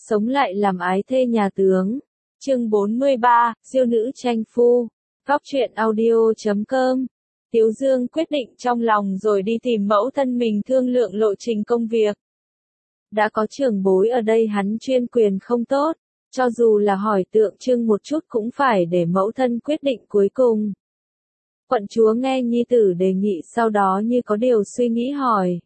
sống lại làm ái thê nhà tướng. Chương 43, siêu nữ tranh phu. Góc truyện audio.com. Tiếu Dương quyết định trong lòng rồi đi tìm mẫu thân mình thương lượng lộ trình công việc. Đã có trưởng bối ở đây hắn chuyên quyền không tốt, cho dù là hỏi tượng trưng một chút cũng phải để mẫu thân quyết định cuối cùng. Quận chúa nghe nhi tử đề nghị sau đó như có điều suy nghĩ hỏi.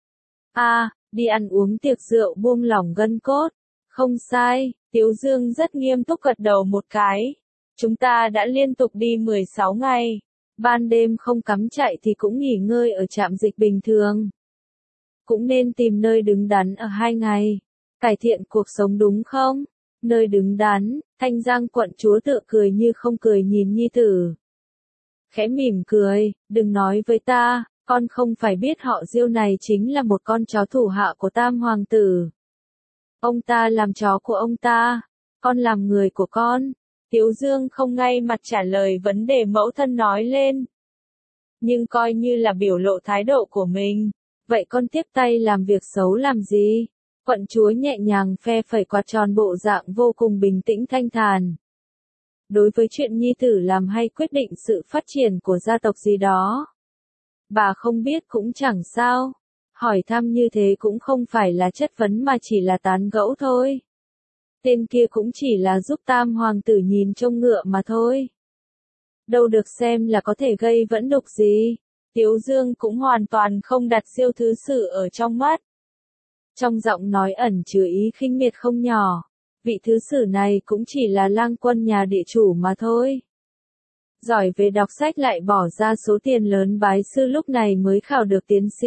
Đi ăn uống tiệc rượu buông lỏng gân cốt. Không sai, Tiếu Dương rất nghiêm túc gật đầu một cái. Chúng ta đã liên tục đi 16 ngày. Ban đêm không cắm trại thì cũng nghỉ ngơi ở trạm dịch bình thường. Cũng nên tìm nơi đứng đắn ở 2 ngày. Cải thiện cuộc sống đúng không? Nơi đứng đắn, Thanh Giang quận chúa tựa cười như không cười nhìn nhi tử. Khẽ mỉm cười, đừng nói với ta, con không phải biết họ Diêu này chính là một con chó thủ hạ của Tam Hoàng tử. Ông ta làm chó của ông ta, con làm người của con. Tiếu Dương không ngay mặt trả lời vấn đề mẫu thân nói lên. Nhưng coi như là biểu lộ thái độ của mình. Vậy con tiếp tay làm việc xấu làm gì? Quận chúa nhẹ nhàng phe phẩy quạt tròn bộ dạng vô cùng bình tĩnh thanh thản. Đối với chuyện nhi tử làm hay quyết định sự phát triển của gia tộc gì đó, bà không biết cũng chẳng sao. Hỏi thăm như thế cũng không phải là chất vấn mà chỉ là tán gẫu thôi. Tên kia cũng chỉ là giúp Tam Hoàng tử nhìn trông ngựa mà thôi. Đâu được xem là có thể gây vẫn đục gì. Tiếu Dương cũng hoàn toàn không đặt Diêu thứ sử ở trong mắt. Trong giọng nói ẩn chứa ý khinh miệt không nhỏ. Vị thứ sử này cũng chỉ là lang quân nhà địa chủ mà thôi. Giỏi về đọc sách lại bỏ ra số tiền lớn bái sư lúc này mới khảo được tiến sĩ.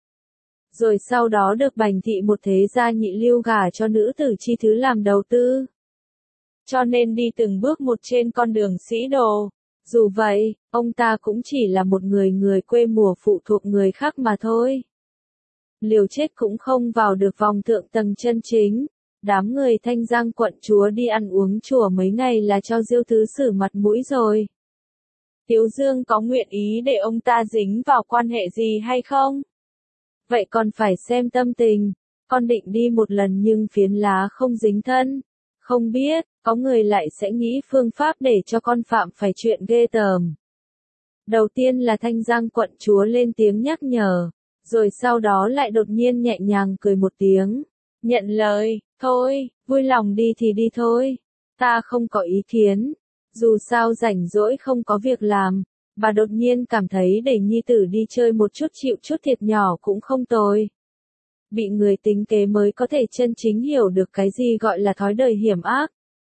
Rồi sau đó được bành thị một thế gia nhị lưu gả cho nữ tử chi thứ làm đầu tư. Cho nên đi từng bước một trên con đường sĩ đồ. Dù vậy, ông ta cũng chỉ là một người quê mùa phụ thuộc người khác mà thôi. Liều chết cũng không vào được vòng thượng tầng chân chính. Đám người Thanh Giang quận chúa đi ăn uống chùa mấy ngày là cho Diêu thứ sử mặt mũi rồi. Tiếu Dương có nguyện ý để ông ta dính vào quan hệ gì hay không? Vậy còn phải xem tâm tình. Con định đi một lần nhưng phiến lá không dính thân. Không biết, có người lại sẽ nghĩ phương pháp để cho con phạm phải chuyện ghê tởm. Đầu tiên là Thanh Giang quận chúa lên tiếng nhắc nhở, rồi sau đó lại đột nhiên nhẹ nhàng cười một tiếng. Nhận lời, thôi, vui lòng đi thì đi thôi. Ta không có ý kiến. Dù sao rảnh rỗi không có việc làm. Bà đột nhiên cảm thấy để nhi tử đi chơi một chút chịu chút thiệt nhỏ cũng không tồi. Bị người tính kế mới có thể chân chính hiểu được cái gì gọi là thói đời hiểm ác.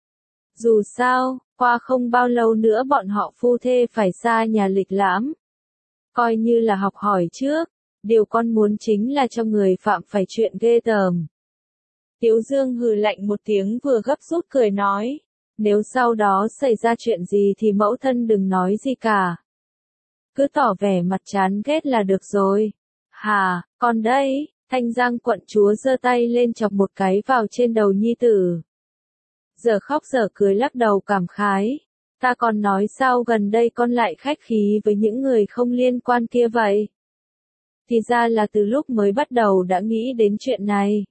Dù sao, qua không bao lâu nữa bọn họ phu thê phải xa nhà lịch lãm. Coi như là học hỏi trước, điều con muốn chính là cho người phạm phải chuyện ghê tởm. Tiếu Dương hừ lạnh một tiếng vừa gấp rút cười nói, nếu sau đó xảy ra chuyện gì thì mẫu thân đừng nói gì cả. Cứ tỏ vẻ mặt chán ghét là được rồi. Hà, con đây, Thanh Giang quận chúa giơ tay lên chọc một cái vào trên đầu nhi tử. Giờ khóc giờ cười lắc đầu cảm khái. Ta còn nói sao gần đây con lại khách khí với những người không liên quan kia vậy? Thì ra là từ lúc mới bắt đầu đã nghĩ đến chuyện này.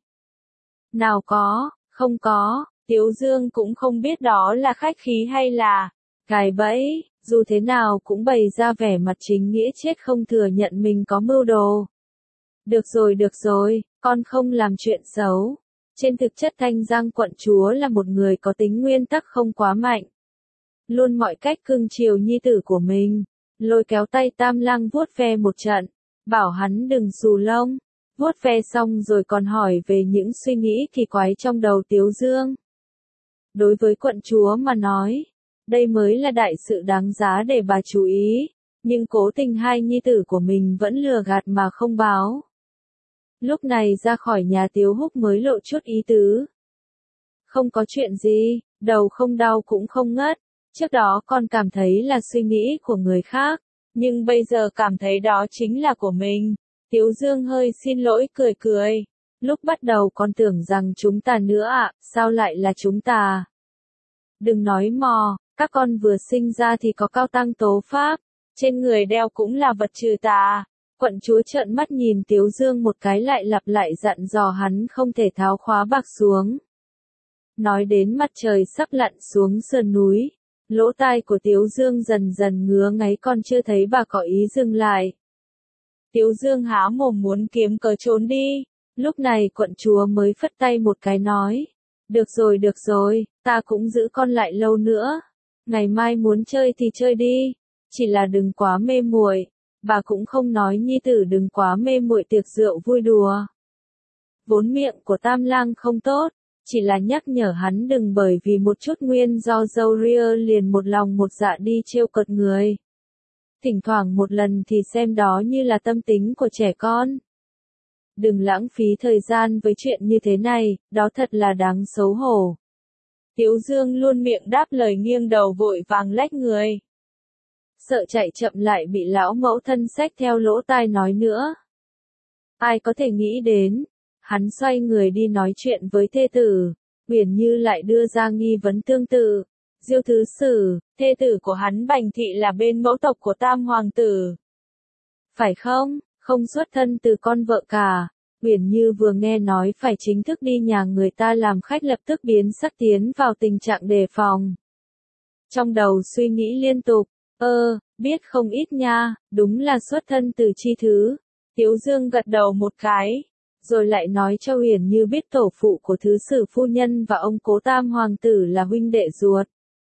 Nào có, không có, Tiếu Dương cũng không biết đó là khách khí hay là gài bẫy, dù thế nào cũng bày ra vẻ mặt chính nghĩa chết không thừa nhận mình có mưu đồ. Được rồi, con không làm chuyện xấu. Trên thực chất Thanh Giang quận chúa là một người có tính nguyên tắc không quá mạnh. Luôn mọi cách cưng chiều nhi tử của mình, lôi kéo tay Tam Lang vuốt ve một trận, bảo hắn đừng xù lông. Vuốt ve xong rồi còn hỏi về những suy nghĩ kỳ quái trong đầu Tiếu Dương. Đối với quận chúa mà nói, đây mới là đại sự đáng giá để bà chú ý, nhưng cố tình hai nhi tử của mình vẫn lừa gạt mà không báo. Lúc này ra khỏi nhà Tiếu Húc mới lộ chút ý tứ. Không có chuyện gì, đầu không đau cũng không ngất, trước đó con cảm thấy là suy nghĩ của người khác, nhưng bây giờ cảm thấy đó chính là của mình. Tiếu Dương hơi xin lỗi cười cười. Lúc bắt đầu con tưởng rằng chúng ta nữa ạ, sao lại là chúng ta? Đừng nói mò, các con vừa sinh ra thì có cao tăng tố pháp, trên người đeo cũng là vật trừ tà. Quận chúa trợn mắt nhìn Tiếu Dương một cái lại lặp lại dặn dò hắn không thể tháo khóa bạc xuống. Nói đến mặt trời sắp lặn xuống sườn núi, lỗ tai của Tiếu Dương dần dần ngứa ngáy, còn chưa thấy bà có ý dừng lại. Tiếu Dương há mồm muốn kiếm cớ trốn đi, lúc này quận chúa mới phất tay một cái nói. Được rồi, ta cũng giữ con lại lâu nữa. Ngày mai muốn chơi thì chơi đi, chỉ là đừng quá mê muội. Bà cũng không nói nhi tử đừng quá mê muội tiệc rượu vui đùa. Vốn miệng của Tam Lang không tốt, chỉ là nhắc nhở hắn đừng bởi vì một chút nguyên do dâu ria liền một lòng một dạ đi trêu cợt người. Thỉnh thoảng một lần thì xem đó như là tâm tính của trẻ con. Đừng lãng phí thời gian với chuyện như thế này, đó thật là đáng xấu hổ. Tiếu Dương luôn miệng đáp lời nghiêng đầu vội vàng lách người. Sợ chạy chậm lại bị lão mẫu thân xách theo lỗ tai nói nữa. Ai có thể nghĩ đến, hắn xoay người đi nói chuyện với thê tử, Uyển Như lại đưa ra nghi vấn tương tự. Diêu Thứ Sử, thê tử của hắn Bành Thị là bên mẫu tộc của Tam Hoàng tử. Phải không, không xuất thân từ con vợ cả. Uyển Như vừa nghe nói phải chính thức đi nhà người ta làm khách lập tức biến sắc tiến vào tình trạng đề phòng. Trong đầu suy nghĩ liên tục, biết không ít nha, đúng là xuất thân từ chi thứ. Tiếu Dương gật đầu một cái, rồi lại nói cho Uyển Như biết tổ phụ của Thứ Sử phu nhân và ông cố Tam Hoàng tử là huynh đệ ruột.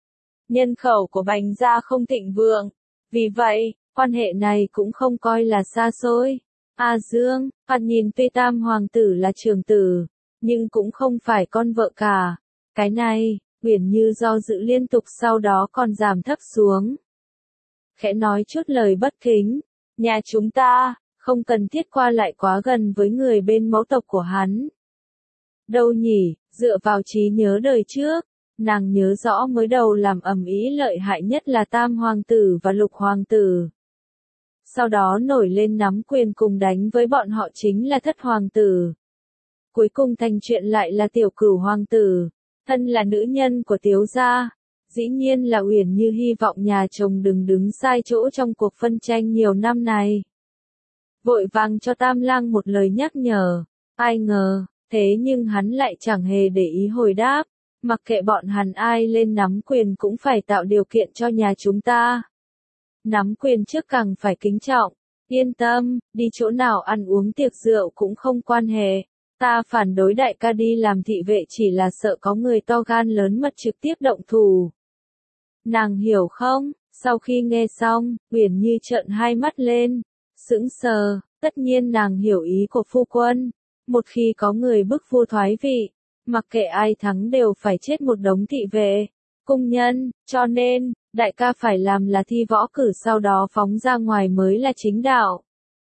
Nhân khẩu của Bành gia không thịnh vượng, vì vậy, quan hệ này cũng không coi là xa xôi. Dương, thoạt nhìn tuy Tam Hoàng tử là trưởng tử, nhưng cũng không phải con vợ cả. Cái này, Uyển Như do dự liên tục sau đó còn giảm thấp xuống. Khẽ nói chút lời bất kính, nhà chúng ta, không cần thiết qua lại quá gần với người bên mẫu tộc của hắn. Đâu nhỉ, dựa vào trí nhớ đời trước, nàng nhớ rõ mới đầu làm ầm ĩ lợi hại nhất là Tam Hoàng tử và Lục Hoàng tử. Sau đó nổi lên nắm quyền cùng đánh với bọn họ chính là Thất Hoàng tử. Cuối cùng thành chuyện lại là Tiểu Cửu Hoàng tử, thân là nữ nhân của Tiếu gia. Dĩ nhiên là Uyển Như hy vọng nhà chồng đừng đứng sai chỗ trong cuộc phân tranh nhiều năm này. Vội vàng cho Tam Lang một lời nhắc nhở, ai ngờ, thế nhưng hắn lại chẳng hề để ý hồi đáp, mặc kệ bọn hắn ai lên nắm quyền cũng phải tạo điều kiện cho nhà chúng ta. Nắm quyền trước càng phải kính trọng, yên tâm, đi chỗ nào ăn uống tiệc rượu cũng không quan hệ. Ta phản đối đại ca đi làm thị vệ chỉ là sợ có người to gan lớn mật trực tiếp động thủ. Nàng hiểu không? Sau khi nghe xong, Uyển Như trợn hai mắt lên, sững sờ, tất nhiên nàng hiểu ý của phu quân. Một khi có người bức vua thoái vị, mặc kệ ai thắng đều phải chết một đống thị vệ, cung nhân, cho nên, đại ca phải làm là thi võ cử sau đó phóng ra ngoài mới là chính đạo.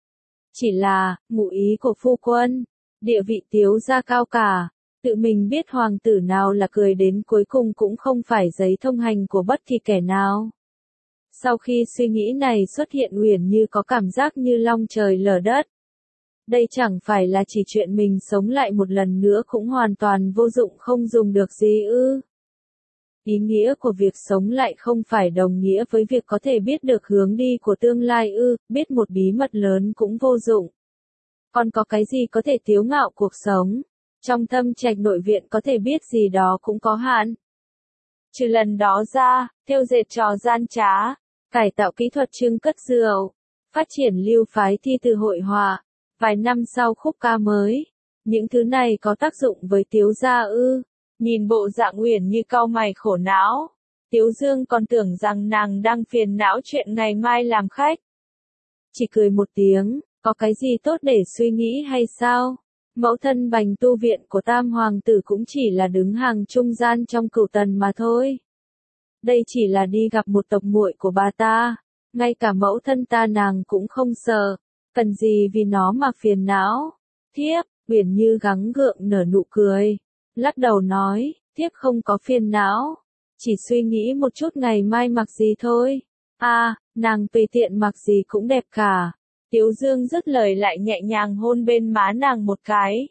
Chỉ là, ngụ ý của phu quân, địa vị Tiếu gia cao cả, tự mình biết hoàng tử nào là cười đến cuối cùng cũng không phải giấy thông hành của bất kỳ kẻ nào. Sau khi suy nghĩ này xuất hiện Uyển Như có cảm giác như long trời lở đất. Đây chẳng phải là chỉ chuyện mình sống lại một lần nữa cũng hoàn toàn vô dụng không dùng được gì ư. Ý nghĩa của việc sống lại không phải đồng nghĩa với việc có thể biết được hướng đi của tương lai ư, biết một bí mật lớn cũng vô dụng. Còn có cái gì có thể tiếu ngạo cuộc sống? Trong Thâm Trạch nội viện có thể biết gì đó cũng có hạn. Trừ lần đó ra, thêu dệt trò gian trá, cải tạo kỹ thuật trưng cất rượu, phát triển lưu phái thi từ hội họa, vài năm sau khúc ca mới. Những thứ này có tác dụng với Tiếu gia ư? Nhìn bộ dạng Uyển Như cau mày khổ não, Tiếu Dương còn tưởng rằng nàng đang phiền não chuyện ngày mai làm khách. Chỉ cười một tiếng, có cái gì tốt để suy nghĩ hay sao? Mẫu thân Bành tu viện của Tam Hoàng tử cũng chỉ là đứng hàng trung gian trong cửu tần mà thôi. Đây chỉ là đi gặp một tộc muội của bà ta, ngay cả mẫu thân ta nàng cũng không sợ, cần gì vì nó mà phiền não. Thiếp, Uyển Như gắng gượng nở nụ cười, lắc đầu nói, thiếp không có phiền não, chỉ suy nghĩ một chút ngày mai mặc gì thôi. Nàng tùy tiện mặc gì cũng đẹp cả. Tiếu Dương dứt lời lại nhẹ nhàng hôn bên má nàng một cái.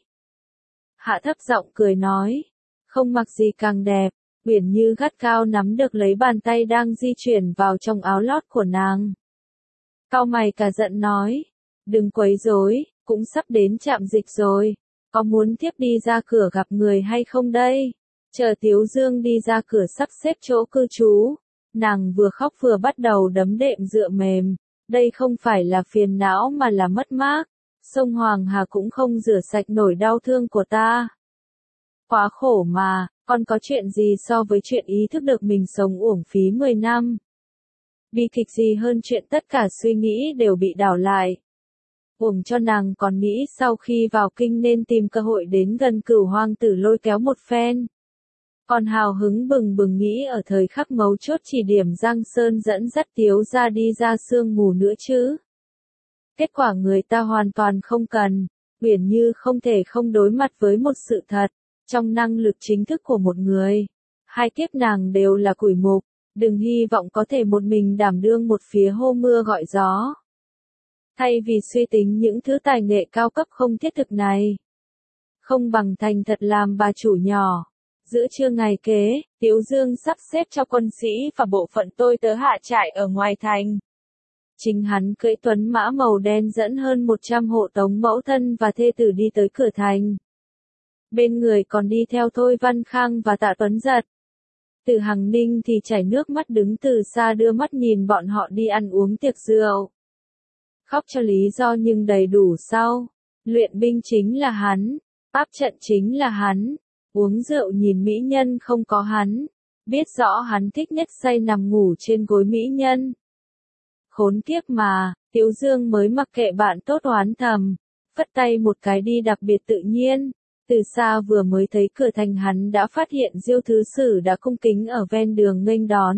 Hạ thấp giọng cười nói, không mặc gì càng đẹp. Uyển Như gắt cao nắm được lấy bàn tay đang di chuyển vào trong áo lót của nàng. Cau mày cả giận nói, đừng quấy rối, cũng sắp đến trạm dịch rồi, có muốn thiếp đi ra cửa gặp người hay không đây? Chờ Tiếu Dương đi ra cửa sắp xếp chỗ cư trú, nàng vừa khóc vừa bắt đầu đấm đệm dựa mềm. Đây không phải là phiền não mà là mất mát. Sông Hoàng Hà cũng không rửa sạch nổi đau thương của ta. Quá khổ mà, còn có chuyện gì so với chuyện ý thức được mình sống uổng phí 10 năm. Bi kịch gì hơn chuyện tất cả suy nghĩ đều bị đảo lại. Uổng cho nàng còn nghĩ sau khi vào kinh nên tìm cơ hội đến gần Cửu Hoàng tử lôi kéo một phen. Còn hào hứng bừng bừng nghĩ ở thời khắc mấu chốt chỉ điểm Giang Sơn dẫn dắt Tiếu ra đi ra sương mù nữa chứ. Kết quả người ta hoàn toàn không cần, Uyển Như không thể không đối mặt với một sự thật, trong năng lực chính thức của một người. Hai kiếp nàng đều là củi mục, đừng hy vọng có thể một mình đảm đương một phía hô mưa gọi gió. Thay vì suy tính những thứ tài nghệ cao cấp không thiết thực này, không bằng thành thật làm bà chủ nhỏ. Giữa trưa ngày kế, Tiếu Dương sắp xếp cho quân sĩ và bộ phận tôi tớ hạ trại ở ngoài thành. Chính hắn cưỡi tuấn mã màu đen dẫn hơn 100 hộ tống mẫu thân và thê tử đi tới cửa thành. Bên người còn đi theo Thôi Văn Khang và Tạ Tuấn Giật. Từ Hằng Ninh thì chảy nước mắt đứng từ xa đưa mắt nhìn bọn họ đi ăn uống tiệc rượu. Khóc cho lý do nhưng đầy đủ sau. Luyện binh chính là hắn, áp trận chính là hắn, uống rượu nhìn mỹ nhân không có hắn, biết rõ hắn thích nhất say nằm ngủ trên gối mỹ nhân. Khốn kiếp mà, Tiếu Dương mới mặc kệ bạn tốt oán thầm, phất tay một cái đi đặc biệt tự nhiên. Từ xa vừa mới thấy cửa thành hắn đã phát hiện Diêu Thứ Sử đã cung kính ở ven đường nghênh đón.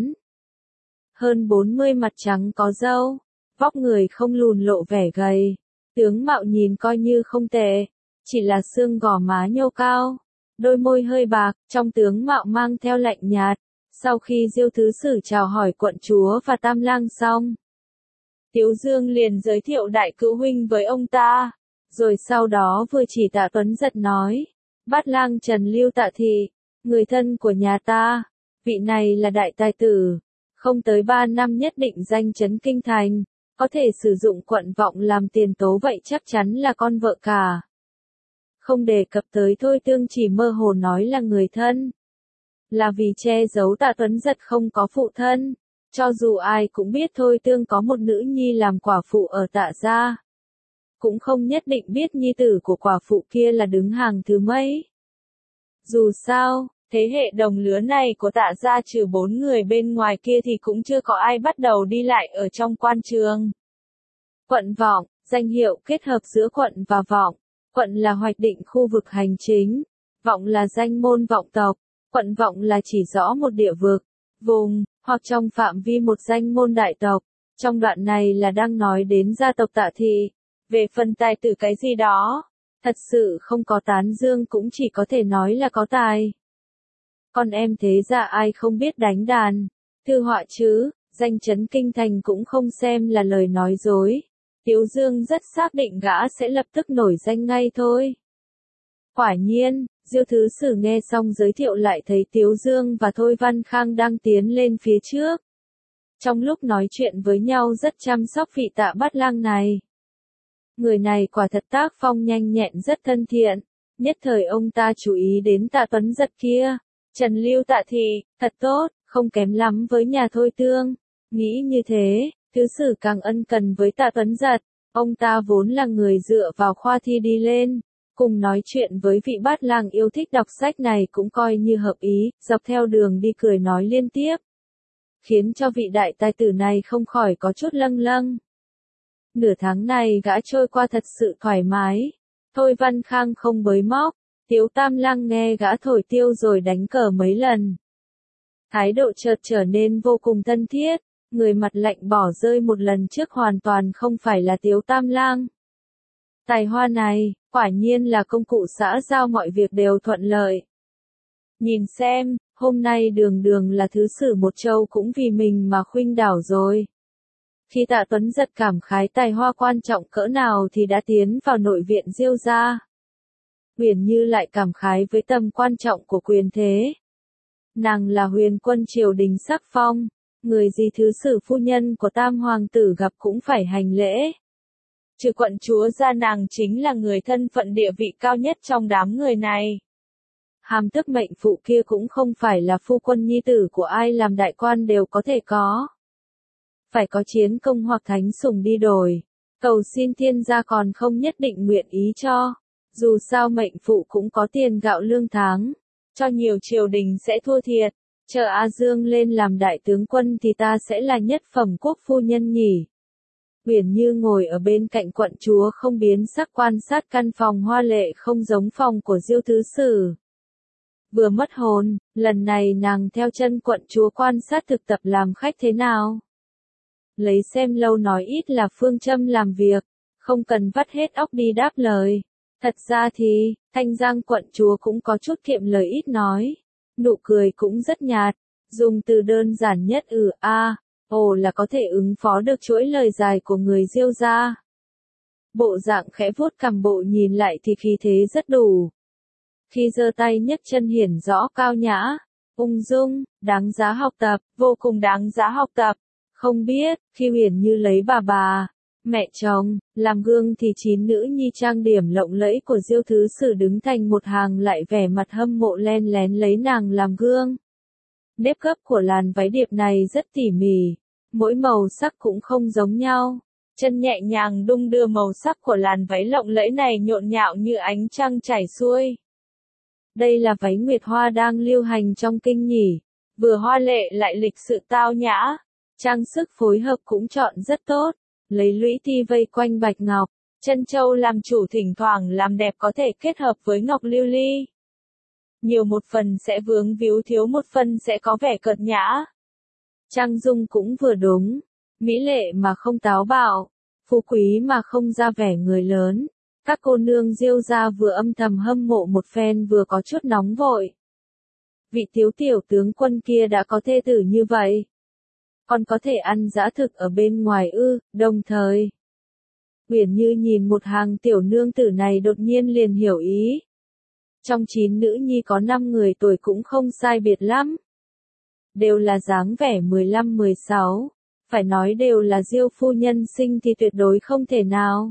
Hơn 40 mặt trắng có râu, vóc người không lùn lộ vẻ gầy, tướng mạo nhìn coi như không tệ, chỉ là xương gò má nhô cao, đôi môi hơi bạc, trong tướng mạo mang theo lạnh nhạt. Sau khi Diêu Thứ Sử chào hỏi quận chúa và Tam Lang xong, Tiếu Dương liền giới thiệu đại cữu huynh với ông ta, rồi sau đó vừa chỉ Tạ Tuấn Giật nói, Bát Lang Trần Lưu Tạ Thị, người thân của nhà ta, vị này là đại tài tử, không tới 3 năm nhất định danh chấn kinh thành, có thể sử dụng quận vọng làm tiền tố vậy chắc chắn là con vợ cả. Không đề cập tới Thôi Tương chỉ mơ hồ nói là người thân. Là vì che giấu Tạ Tuấn Giật không có phụ thân. Cho dù ai cũng biết Thôi Tương có một nữ nhi làm quả phụ ở Tạ gia, cũng không nhất định biết nhi tử của quả phụ kia là đứng hàng thứ mấy. Dù sao, thế hệ đồng lứa này của Tạ gia trừ 4 người bên ngoài kia thì cũng chưa có ai bắt đầu đi lại ở trong quan trường. Quận vọng, danh hiệu kết hợp giữa quận và vọng. Quận là hoạch định khu vực hành chính, vọng là danh môn vọng tộc, quận vọng là chỉ rõ một địa vực, vùng, hoặc trong phạm vi một danh môn đại tộc. Trong đoạn này là đang nói đến gia tộc Tạ Thị. Về phần tài tử cái gì đó, thật sự không có tán dương cũng chỉ có thể nói là có tài. Con em thế ra ai không biết đánh đàn, thư họa chứ, danh chấn kinh thành cũng không xem là lời nói dối. Tiếu Dương rất xác định gã sẽ lập tức nổi danh ngay thôi. Quả nhiên, Diêu Thứ Sử nghe xong giới thiệu lại thấy Tiếu Dương và Thôi Văn Khang đang tiến lên phía trước. Trong lúc nói chuyện với nhau rất chăm sóc vị Tạ Bát Lang này. Người này quả thật tác phong nhanh nhẹn rất thân thiện, nhất thời ông ta chú ý đến Tạ Tuấn Giật kia. Trần Lưu Tạ Thị, thật tốt, không kém lắm với nhà Thôi Tương. Nghĩ như thế, Thứ Sử càng ân cần với Tạ Tuấn Giật, ông ta vốn là người dựa vào khoa thi đi lên, cùng nói chuyện với vị Bát Lang yêu thích đọc sách này cũng coi như hợp ý, dọc theo đường đi cười nói liên tiếp, khiến cho vị đại tài tử này không khỏi có chút lâng lâng. Nửa tháng này gã trôi qua thật sự thoải mái, Thôi Văn Khang không bới móc, Tiếu Tam Lang nghe gã thổi tiêu rồi đánh cờ mấy lần. Thái độ chợt trở nên vô cùng thân thiết. Người mặt lạnh bỏ rơi một lần trước hoàn toàn không phải là Tiếu Tam Lang. Tài hoa này, quả nhiên là công cụ xã giao mọi việc đều thuận lợi. Nhìn xem, hôm nay đường đường là Thứ Sử một châu cũng vì mình mà khuynh đảo rồi. Khi Tạ Tuấn Giật cảm khái tài hoa quan trọng cỡ nào thì đã tiến vào nội viện Diêu gia. Uyển Như lại cảm khái với tầm quan trọng của quyền thế. Nàng là huyền quân triều đình sắc phong. Người gì Thứ Sử phu nhân của Tam Hoàng tử gặp cũng phải hành lễ. Trừ quận chúa ra nàng chính là người thân phận địa vị cao nhất trong đám người này. Hàm tước mệnh phụ kia cũng không phải là phu quân nhi tử của ai làm đại quan đều có thể có. Phải có chiến công hoặc thánh sủng đi đổi. Cầu xin thiên gia còn không nhất định nguyện ý cho. Dù sao mệnh phụ cũng có tiền gạo lương tháng. Cho nhiều triều đình sẽ thua thiệt. Chờ A Dương lên làm đại tướng quân thì ta sẽ là nhất phẩm quốc phu nhân nhỉ. Uyển Như ngồi ở bên cạnh quận chúa không biến sắc quan sát căn phòng hoa lệ không giống phòng của Diêu Thứ Sử. Vừa mất hồn, lần này nàng theo chân quận chúa quan sát thực tập làm khách thế nào. Lấy xem lâu nói ít là phương châm làm việc, không cần vắt hết óc đi đáp lời. Thật ra thì, Thanh Giang quận chúa cũng có chút kiệm lời ít nói. Nụ cười cũng rất nhạt, dùng từ đơn giản nhất ồ là có thể ứng phó được chuỗi lời dài của người Diêu gia. Bộ dạng khẽ vuốt cằm bộ nhìn lại thì khí thế rất đủ. Khi giơ tay nhấc chân hiển rõ cao nhã, ung dung, đáng giá học tập, vô cùng đáng giá học tập. Không biết, khi Uyển Như lấy bà, mẹ chồng, làm gương thì 9 nữ nhi trang điểm lộng lẫy của Diêu Thứ Sử đứng thành một hàng lại vẻ mặt hâm mộ len lén lấy nàng làm gương. Nếp gấp của làn váy điệp này rất tỉ mỉ, mỗi màu sắc cũng không giống nhau. Chân nhẹ nhàng đung đưa màu sắc của làn váy lộng lẫy này nhộn nhạo như ánh trăng chảy xuôi. Đây là váy nguyệt hoa đang lưu hành trong kinh nhỉ, vừa hoa lệ lại lịch sự tao nhã, trang sức phối hợp cũng chọn rất tốt, lấy lũy ti vây quanh bạch ngọc, chân châu làm chủ thỉnh thoảng làm đẹp có thể kết hợp với ngọc lưu ly. Nhiều một phần sẽ vướng víu thiếu một phần sẽ có vẻ cợt nhã. Trang dung cũng vừa đúng, mỹ lệ mà không táo bạo, phú quý mà không ra vẻ người lớn. Các cô nương Diêu gia vừa âm thầm hâm mộ một phen vừa có chút nóng vội. Vị thiếu tiểu tướng quân kia đã có thê tử như vậy. Còn có thể ăn dã thực ở bên ngoài đồng thời. Uyển Như nhìn một hàng tiểu nương tử này đột nhiên liền hiểu ý. Trong 9 nữ nhi có 5 người tuổi cũng không sai biệt lắm. Đều là dáng vẻ 15-16. Phải nói đều là Diêu phu nhân sinh thì tuyệt đối không thể nào.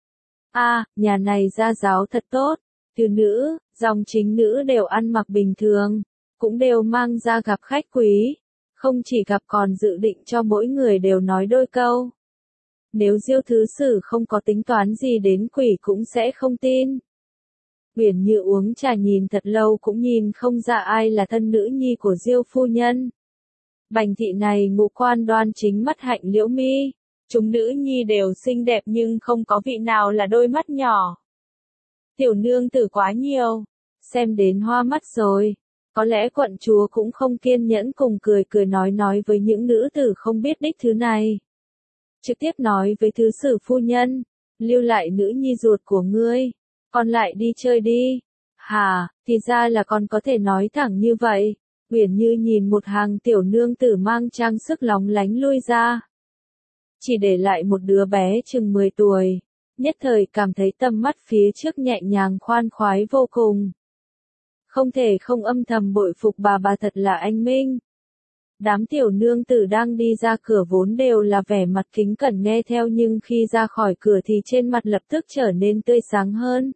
Nhà này gia giáo thật tốt. Từ nữ, dòng chính nữ đều ăn mặc bình thường. Cũng đều mang ra gặp khách quý. Không chỉ gặp còn dự định cho mỗi người đều nói đôi câu. Nếu Diêu Thứ Sử không có tính toán gì đến quỷ cũng sẽ không tin. Uyển Như uống trà nhìn thật lâu cũng nhìn không ra ai là thân nữ nhi của Diêu phu nhân. Bành thị này ngũ quan đoan chính mắt hạnh liễu mi. Chúng nữ nhi đều xinh đẹp nhưng không có vị nào là đôi mắt nhỏ. Tiểu nương tử quá nhiều. Xem đến hoa mắt rồi. Có lẽ quận chúa cũng không kiên nhẫn cùng cười nói với những nữ tử không biết đích thứ này. Trực tiếp nói với Thứ Sử phu nhân. Lưu lại nữ nhi ruột của ngươi. Còn lại đi chơi đi. Thì ra là con có thể nói thẳng như vậy. Uyển Như nhìn một hàng tiểu nương tử mang trang sức lóng lánh lui ra. Chỉ để lại một đứa bé chừng 10 tuổi. Nhất thời cảm thấy tầm mắt phía trước nhẹ nhàng khoan khoái vô cùng. Không thể không âm thầm bội phục bà thật là anh minh. Đám tiểu nương tử đang đi ra cửa vốn đều là vẻ mặt kính cẩn nghe theo nhưng khi ra khỏi cửa thì trên mặt lập tức trở nên tươi sáng hơn.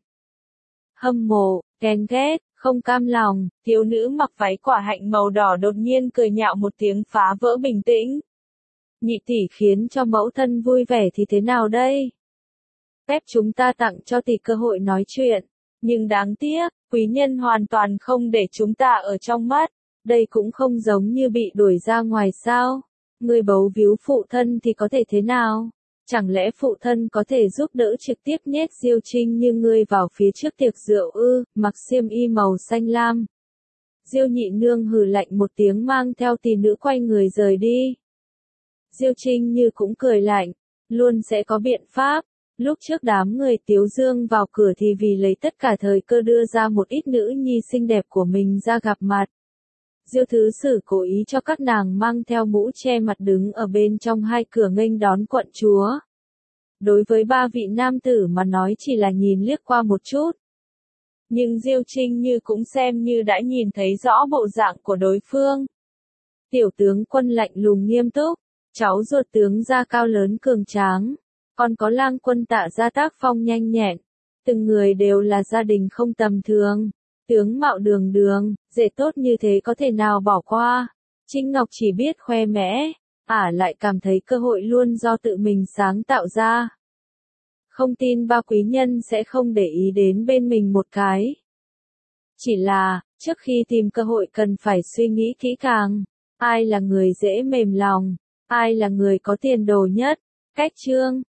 Hâm mộ, ghen ghét, không cam lòng, thiếu nữ mặc váy quả hạnh màu đỏ đột nhiên cười nhạo một tiếng phá vỡ bình tĩnh. Nhị tỷ khiến cho mẫu thân vui vẻ thì thế nào đây? Phép chúng ta tặng cho tỷ cơ hội nói chuyện. Nhưng đáng tiếc, quý nhân hoàn toàn không để chúng ta ở trong mắt. Đây cũng không giống như bị đuổi ra ngoài sao. Người bấu víu phụ thân thì có thể thế nào? Chẳng lẽ phụ thân có thể giúp đỡ trực tiếp nhét Diêu Trinh như ngươi vào phía trước tiệc rượu mặc xiêm y màu xanh lam. Diêu nhị nương hừ lạnh một tiếng mang theo tỷ nữ quay người rời đi. Diêu Trinh như cũng cười lạnh, luôn sẽ có biện pháp. Lúc trước đám người Tiếu Dương vào cửa thì vì lấy tất cả thời cơ đưa ra một ít nữ nhi xinh đẹp của mình ra gặp mặt. Diêu Thứ Sử cố ý cho các nàng mang theo mũ che mặt đứng ở bên trong hai cửa nghênh đón quận chúa. Đối với 3 vị nam tử mà nói chỉ là nhìn liếc qua một chút. Nhưng Diêu Trinh như cũng xem như đã nhìn thấy rõ bộ dạng của đối phương. Tiểu tướng quân lạnh lùng nghiêm túc, cháu ruột tướng gia cao lớn cường tráng, còn có lang quân Tạ gia tác phong nhanh nhẹn, từng người đều là gia đình không tầm thường. Tướng mạo đường đường, rể tốt như thế có thể nào bỏ qua. Trinh Ngọc chỉ biết khoe mẽ, lại cảm thấy cơ hội luôn do tự mình sáng tạo ra. Không tin ba quý nhân sẽ không để ý đến bên mình một cái. Chỉ là, trước khi tìm cơ hội cần phải suy nghĩ kỹ càng. Ai là người dễ mềm lòng? Ai là người có tiền đồ nhất? Cách chương